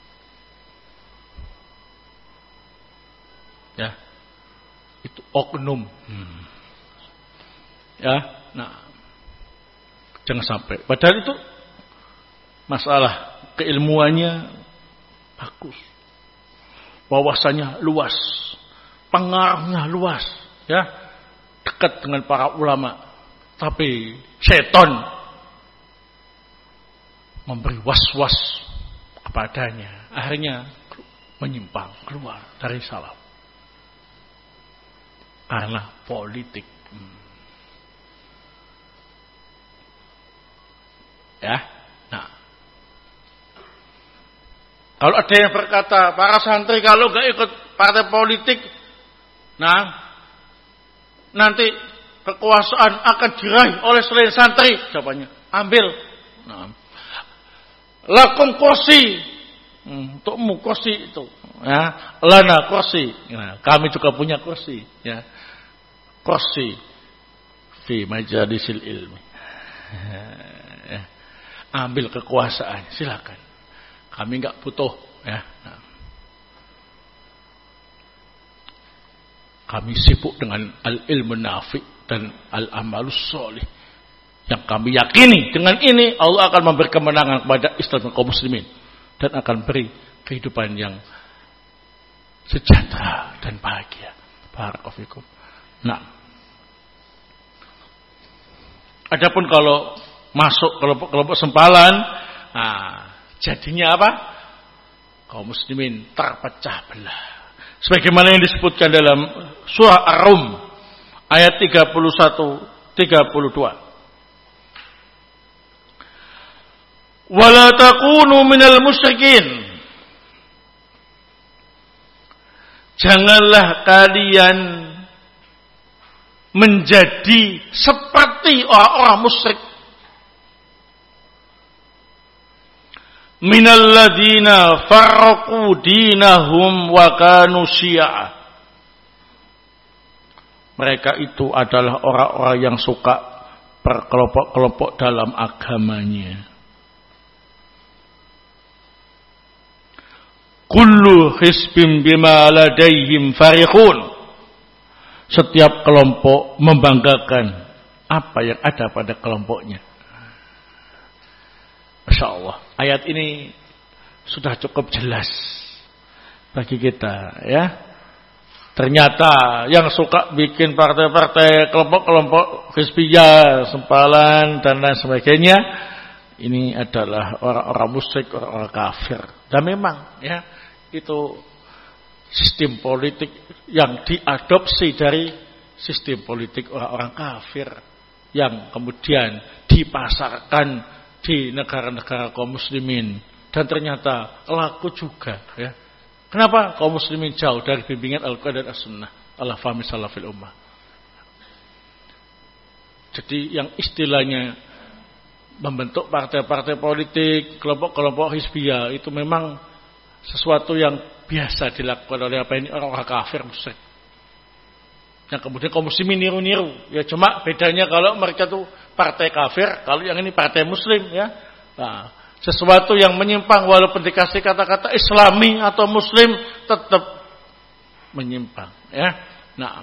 Ya, itu oknum. Hmm. Ya, nah, jangan sampai. Padahal itu masalah keilmuannya bagus, wawasannya luas, pengaruhnya luas, ya, dekat dengan para ulama. Tapi setan memberi was-was kepadanya, akhirnya menyimpang keluar dari salaf. Karena politik. Hmm. Ya, nah, kalau ada yang berkata para santri kalau nggak ikut partai politik, nah, nanti kekuasaan akan diraih oleh selain santri. Jawabannya, ambil. Nah, lakum kursi, hmm, untukmu kursi itu. Ya, lana kursi. Nah, kami juga punya kursi. Ya. Kursi fi majalisil ilmi. Ambil kekuasaan, silakan. Kami enggak butuh, ya. Nah. Kami sibuk dengan al-ilmu nafi dan al-amalus sholih. Yang kami yakini dengan ini Allah akan memberi kemenangan kepada Islam dan kaum muslimin dan akan beri kehidupan yang sejahtera dan bahagia. Barakallahu fikum. Nah, adapun kalau masuk kelompok-kelompok sempalan, nah, jadinya apa? Kaum muslimin terpecah belah. Sebagaimana yang disebutkan dalam surah Ar-Rum ayat tiga puluh satu tiga puluh dua. Wala takunu minal musyrikin. Janganlah kalian menjadi seperti orang-orang musyrik. Minal ladina farraqu dinahum wa kanu syi'a. Mereka itu adalah orang-orang yang suka berkelompok-kelompok dalam agamanya. Kullu hisbim bima ladaihim farihun. Setiap kelompok membanggakan apa yang ada pada kelompoknya. Masya Allah, ayat ini sudah cukup jelas bagi kita, ya. Ternyata yang suka bikin partai-partai, kelompok-kelompok hizbiyah, sempalan dan lain sebagainya, ini adalah orang-orang musyrik, orang-orang kafir. Dan memang ya itu sistem politik yang diadopsi dari sistem politik orang-orang kafir yang kemudian dipasarkan di negara-negara kaum muslimin dan ternyata laku juga ya. Kenapa? Kaum muslimin jauh dari bimbingan Al-Quran dan As-Sunnah ala fahmi salafil ummah. Jadi yang istilahnya membentuk partai-partai politik, kelompok-kelompok hizbiyah itu memang sesuatu yang biasa dilakukan oleh apa ini orang-orang kafir musyrik. Yang kemudian kaum muslimin niru-niru. Ya cuma bedanya kalau mereka tuh partai kafir, kalau yang ini partai muslim ya. Nah, sesuatu yang menyimpang walaupun dikasih kata-kata islami atau muslim tetap menyimpang ya. Nah,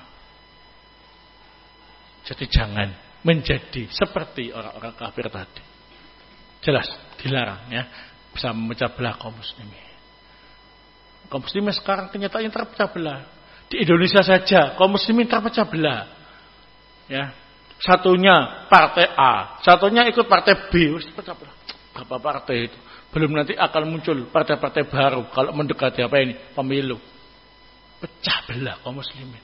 jadi jangan menjadi seperti orang-orang kafir tadi. Jelas dilarang ya, bisa memecah belah kaum muslimin. Kaum muslimin sekarang kenyataannya terpecah belah. Di Indonesia saja kaum muslimin terpecah belah. Ya. Satunya partai A, satunya ikut partai B, pecah belah. Berapa partai itu? Belum nanti akan muncul partai-partai baru kalau mendekati apa ini? Pemilu. Pecah belah kaum muslimin.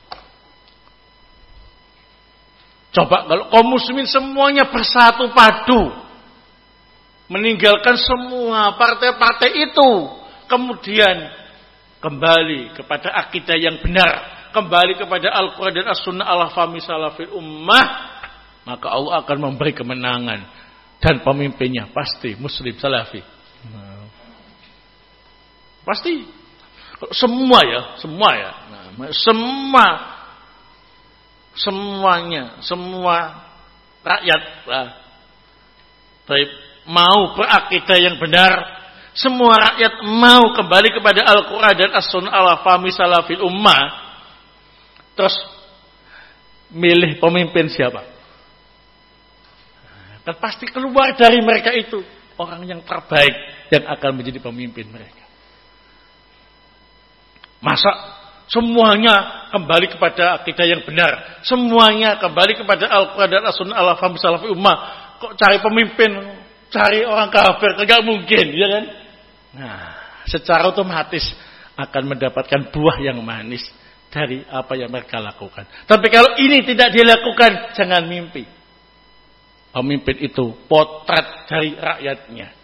Coba kalau kaum muslimin semuanya bersatu padu, meninggalkan semua partai-partai itu, kemudian kembali kepada akidah yang benar, kembali kepada Al-Quran dan As-Sunnah ala fahmi salafil ummah, maka Allah akan memberi kemenangan. Dan pemimpinnya pasti muslim salafi. Nah, pasti. Semua ya, semua ya. Nah, semua, semuanya, semua rakyat nah, baik, mau berakidah yang benar, semua rakyat mau kembali kepada Al-Quran dan As-Sunnah ala fahmi salafil ummah, terus milih pemimpin siapa? Dan pasti keluar dari mereka itu orang yang terbaik yang akan menjadi pemimpin mereka. Masa semuanya kembali kepada akidah yang benar, semuanya kembali kepada Al-Quran dan As-Sunnah ala fahmi salafil ummah, kok cari pemimpin, cari orang kafir, enggak mungkin, ya kan? Nah, secara otomatis akan mendapatkan buah yang manis dari apa yang mereka lakukan. Tapi kalau ini tidak dilakukan, jangan mimpi. Pemimpin itu potret dari rakyatnya.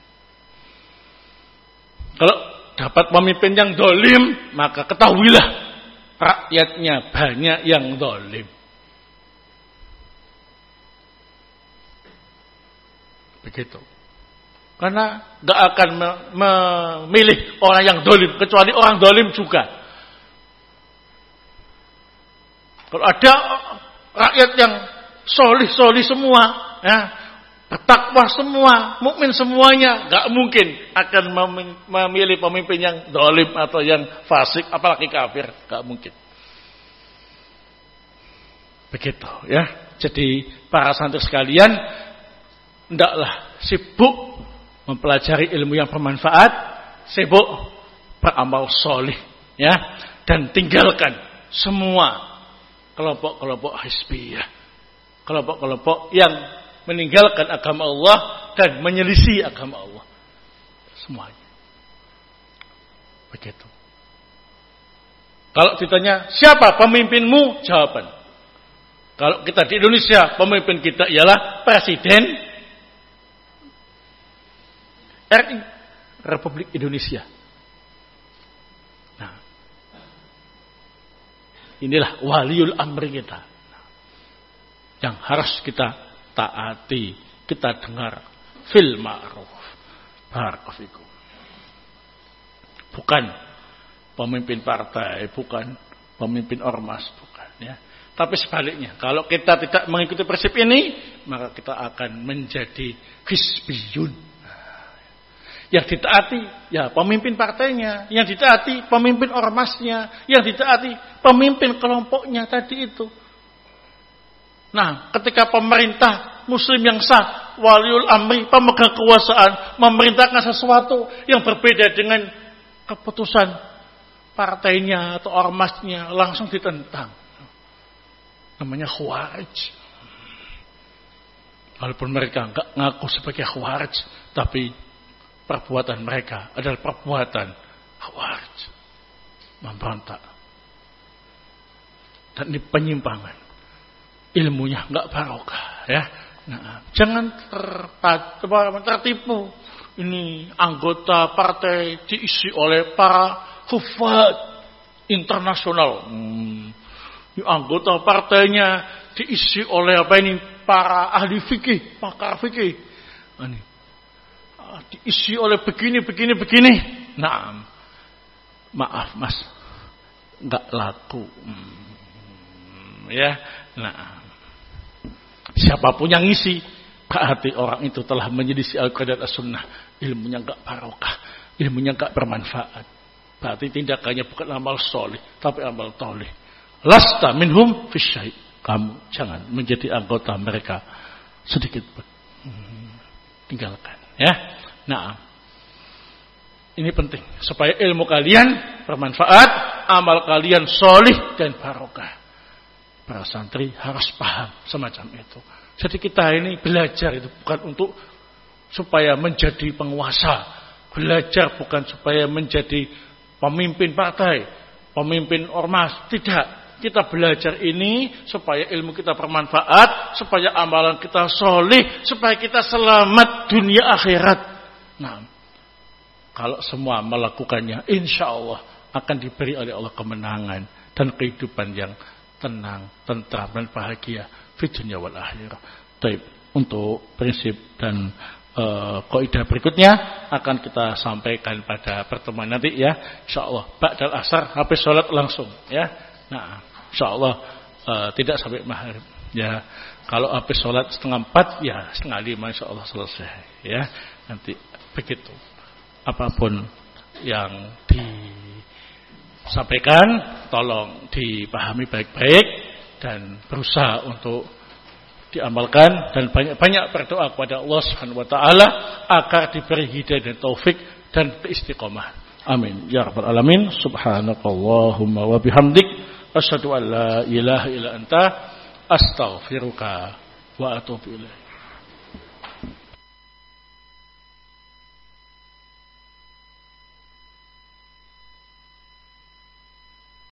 Kalau dapat pemimpin yang dolim, maka ketahuilah rakyatnya banyak yang dolim. Begitu. Karena gak akan memilih orang yang dolim, kecuali orang dolim juga. Kalau ada rakyat yang solih-solih semua, ya, bertakwa semua, mukmin semuanya, gak mungkin akan memilih pemimpin yang dolim atau yang fasik, apalagi kafir, gak mungkin. Begitu ya. Jadi para santri sekalian, hendaklah sibuk mempelajari ilmu yang bermanfaat, sibuk beramal solih, ya, dan tinggalkan semua kelompok-kelompok hizbiyah, kelompok-kelompok yang meninggalkan agama Allah dan menyelisih agama Allah. Semuanya. Begitu. Kalau ditanya, siapa pemimpinmu? Jawaban. Kalau kita di Indonesia, pemimpin kita ialah Presiden R I, Republik Indonesia. Nah, inilah waliul amri kita. Yang harus kita taati, kita dengar fil ma'ruf. Barakallahu. Bukan pemimpin partai, bukan pemimpin ormas, bukan ya. Tapi sebaliknya, kalau kita tidak mengikuti prinsip ini, maka kita akan menjadi hizbiyun. Yang ditaati ya pemimpin partainya, yang ditaati pemimpin ormasnya, yang ditaati pemimpin kelompoknya tadi itu. Nah, ketika pemerintah muslim yang sah, waliul amri, pemegang kekuasaan, memerintahkan sesuatu yang berbeda dengan keputusan partainya atau ormasnya langsung ditentang. Namanya Khawarij. Walaupun mereka enggak ngaku sebagai Khawarij, tapi perbuatan mereka adalah perbuatan Khawarij. Memberontak. Dan ini penyimpangan. Ilmunya enggak barokah, ya. Nah, jangan tertipu. Ini anggota partai diisi oleh para hufad internasional. Hmm. Ini anggota partainya diisi oleh apa ini? Para ahli fikih, pakar fikih. Ini diisi oleh begini, begini, begini. Nah, maaf mas, nggak laku. Hmm. Ya, nah. Siapapun yang ngisi, berarti orang itu telah menyelisih Al-Quran dan As-Sunnah. Ilmunya enggak barokah, ilmunya enggak bermanfaat. Berarti tindakannya bukan amal soleh, tapi amal toleh. Lasta minhum fisyai. Kamu jangan menjadi anggota mereka sedikit pun. Hmm, tinggalkan, ya. Nah, ini penting supaya ilmu kalian bermanfaat, amal kalian soleh dan barokah. Para santri harus paham semacam itu. Jadi kita ini belajar itu bukan untuk supaya menjadi penguasa. Belajar bukan supaya menjadi pemimpin partai, pemimpin ormas. Tidak. Kita belajar ini supaya ilmu kita bermanfaat, supaya amalan kita soleh, supaya kita selamat dunia akhirat. Nah, kalau semua melakukannya, insya Allah akan diberi oleh Allah kemenangan dan kehidupan yang tenang, tentram dan bahagia di dunia wal akhirah. Baik, untuk prinsip dan uh, kaidah berikutnya akan kita sampaikan pada pertemuan nanti ya. Insyaallah ba'dal asar habis salat langsung ya. Nah, insyaallah uh, tidak sampai maghrib ya. Kalau habis salat setengah empat ya setengah lima insyaallah selesai ya. Nanti begitu. Apapun yang di sampaikan, tolong dipahami baik-baik dan berusaha untuk diamalkan dan banyak-banyak berdoa kepada Allah Subhanahu wa taala agar diberi hidayah dan taufik dan keistiqomah. Amin ya rabbal alamin. Subhanakallahumma wa bihamdik asyhadu an la ilaha illa anta astaghfiruka wa atubu ilaik.